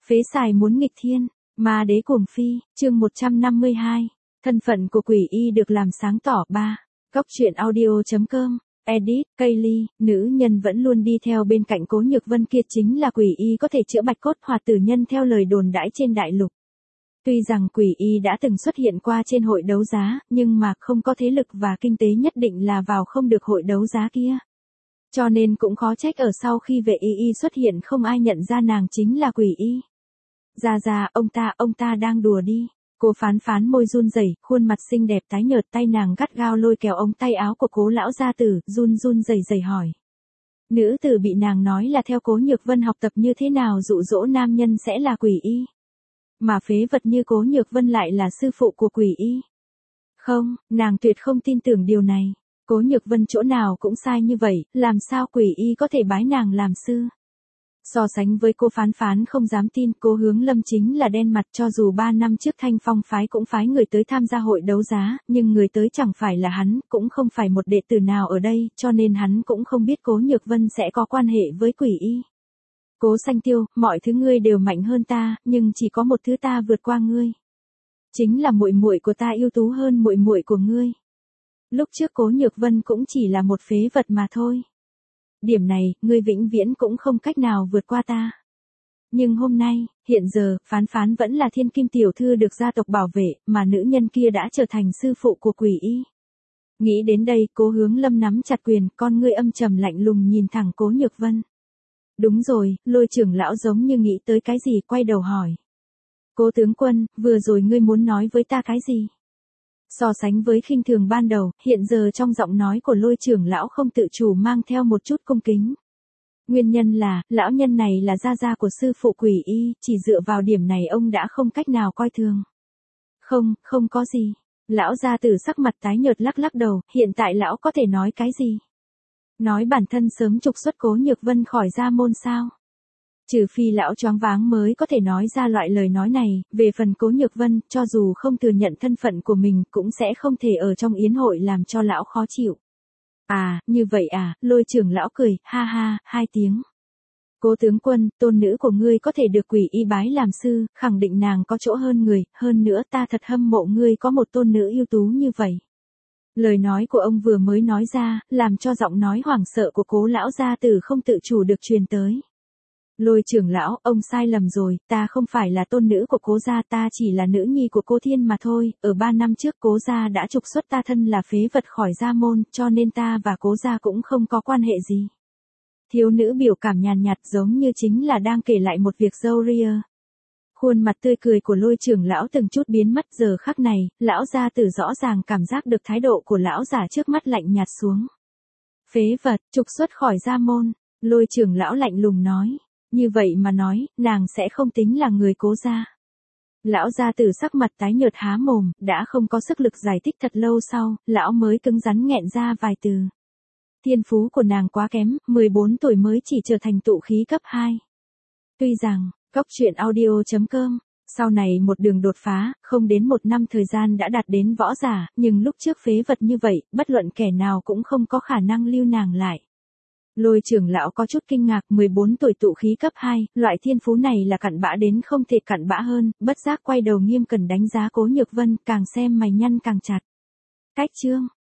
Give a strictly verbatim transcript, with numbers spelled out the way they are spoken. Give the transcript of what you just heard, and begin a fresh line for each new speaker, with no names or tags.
Phế xài muốn nghịch thiên, ma đế cuồng phi, chương một trăm năm mươi hai. Thân phận của quỷ y được làm sáng tỏ. Ba. Góc truyện audio.com. Edit, Kaylee, nữ nhân vẫn luôn đi theo bên cạnh Cố Nhược Vân kia chính là quỷ y có thể chữa bạch cốt hoạt tử nhân theo lời đồn đãi trên đại lục. Tuy rằng quỷ y đã từng xuất hiện qua trên hội đấu giá, nhưng mà không có thế lực và kinh tế nhất định là vào không được hội đấu giá kia. Cho nên cũng khó trách ở sau khi vệ y y xuất hiện không ai nhận ra nàng chính là quỷ y. Ra ra, ông ta, ông ta đang đùa đi. Cô Phán Phán môi run rẩy, khuôn mặt xinh đẹp tái nhợt, tay nàng gắt gao lôi kéo ống tay áo của Cố lão gia tử, run run rẩy rẩy hỏi. Nữ tử bị nàng nói là theo Cố Nhược Vân học tập như thế nào dụ dỗ nam nhân sẽ là quỷ y. Mà phế vật như Cố Nhược Vân lại là sư phụ của quỷ y. Không, nàng tuyệt không tin tưởng điều này. Cố Nhược Vân chỗ nào cũng sai như vậy, làm sao quỷ y có thể bái nàng làm sư. So sánh với cô Phán Phán không dám tin, Cố Hướng Lâm chính là đen mặt. Cho dù ba năm trước Thanh Phong phái cũng phái người tới tham gia hội đấu giá, nhưng người tới chẳng phải là hắn, cũng không phải một đệ tử nào ở đây, cho nên hắn cũng không biết Cố Nhược Vân sẽ có quan hệ với quỷ y. Cố Sanh Tiêu, mọi thứ ngươi đều mạnh hơn ta, nhưng chỉ có một thứ ta vượt qua ngươi. Chính là muội muội của ta ưu tú hơn muội muội của ngươi. Lúc trước Cố Nhược Vân cũng chỉ là một phế vật mà thôi. Điểm này, ngươi vĩnh viễn cũng không cách nào vượt qua ta. Nhưng hôm nay, hiện giờ, Phán Phán vẫn là thiên kim tiểu thư được gia tộc bảo vệ, mà nữ nhân kia đã trở thành sư phụ của quỷ y. Nghĩ đến đây, Cố Hướng Lâm nắm chặt quyền, con ngươi âm trầm lạnh lùng nhìn thẳng Cố Nhược Vân. Đúng rồi, Lôi trưởng lão giống như nghĩ tới cái gì, quay đầu hỏi. Cố tướng quân, vừa rồi ngươi muốn nói với ta cái gì? So sánh với khinh thường ban đầu, hiện giờ trong giọng nói của Lôi trưởng lão không tự chủ mang theo một chút cung kính. Nguyên nhân là, lão nhân này là gia gia của sư phụ quỷ y, chỉ dựa vào điểm này ông đã không cách nào coi thường. Không, không có gì. Lão gia tử sắc mặt tái nhợt lắc lắc đầu, hiện tại lão có thể nói cái gì? Nói bản thân sớm trục xuất Cố Nhược Vân khỏi gia môn sao? Trừ phi lão choáng váng mới có thể nói ra loại lời nói này. Về phần Cố Nhược Vân, cho dù không thừa nhận thân phận của mình, cũng sẽ không thể ở trong yến hội làm cho lão khó chịu. À, như vậy à, Lôi trưởng lão cười, ha ha, hai tiếng. Cố tướng quân, tôn nữ của ngươi có thể được quỷ y bái làm sư, khẳng định nàng có chỗ hơn người, hơn nữa ta thật hâm mộ ngươi có một tôn nữ ưu tú như vậy. Lời nói của ông vừa mới nói ra, làm cho giọng nói hoảng sợ của Cố lão gia tử không tự chủ được truyền tới. Lôi trưởng lão, ông sai lầm rồi, ta không phải là tôn nữ của Cố gia, ta chỉ là nữ nhi của Cố Thiên mà thôi, ở ba năm trước Cố gia đã trục xuất ta thân là phế vật khỏi gia môn, cho nên ta và Cố gia cũng không có quan hệ gì. Thiếu nữ biểu cảm nhàn nhạt giống như chính là đang kể lại một việc râu ria. Khuôn mặt tươi cười của Lôi trưởng lão từng chút biến mất, giờ khắc này, lão gia tử rõ ràng cảm giác được thái độ của lão giả trước mắt lạnh nhạt xuống. Phế vật, trục xuất khỏi gia môn, Lôi trưởng lão lạnh lùng nói. Như vậy mà nói, nàng sẽ không tính là người Cố gia. Lão gia tử sắc mặt tái nhợt há mồm, đã không có sức lực giải thích thật lâu sau, lão mới cứng rắn nghẹn ra vài từ. Thiên phú của nàng quá kém, mười bốn tuổi mới chỉ trở thành tụ khí cấp hai. Tuy rằng, góc truyện audio.com, sau này một đường đột phá, không đến một năm thời gian đã đạt đến võ giả, nhưng lúc trước phế vật như vậy, bất luận kẻ nào cũng không có khả năng lưu nàng lại. Lôi trưởng lão có chút kinh ngạc, mười bốn tuổi tụ khí cấp hai, loại thiên phú này là cặn bã đến không thể cặn bã hơn, bất giác quay đầu nghiêm cẩn đánh giá Cố Nhược Vân, càng xem mày nhăn càng chặt. Cách chương,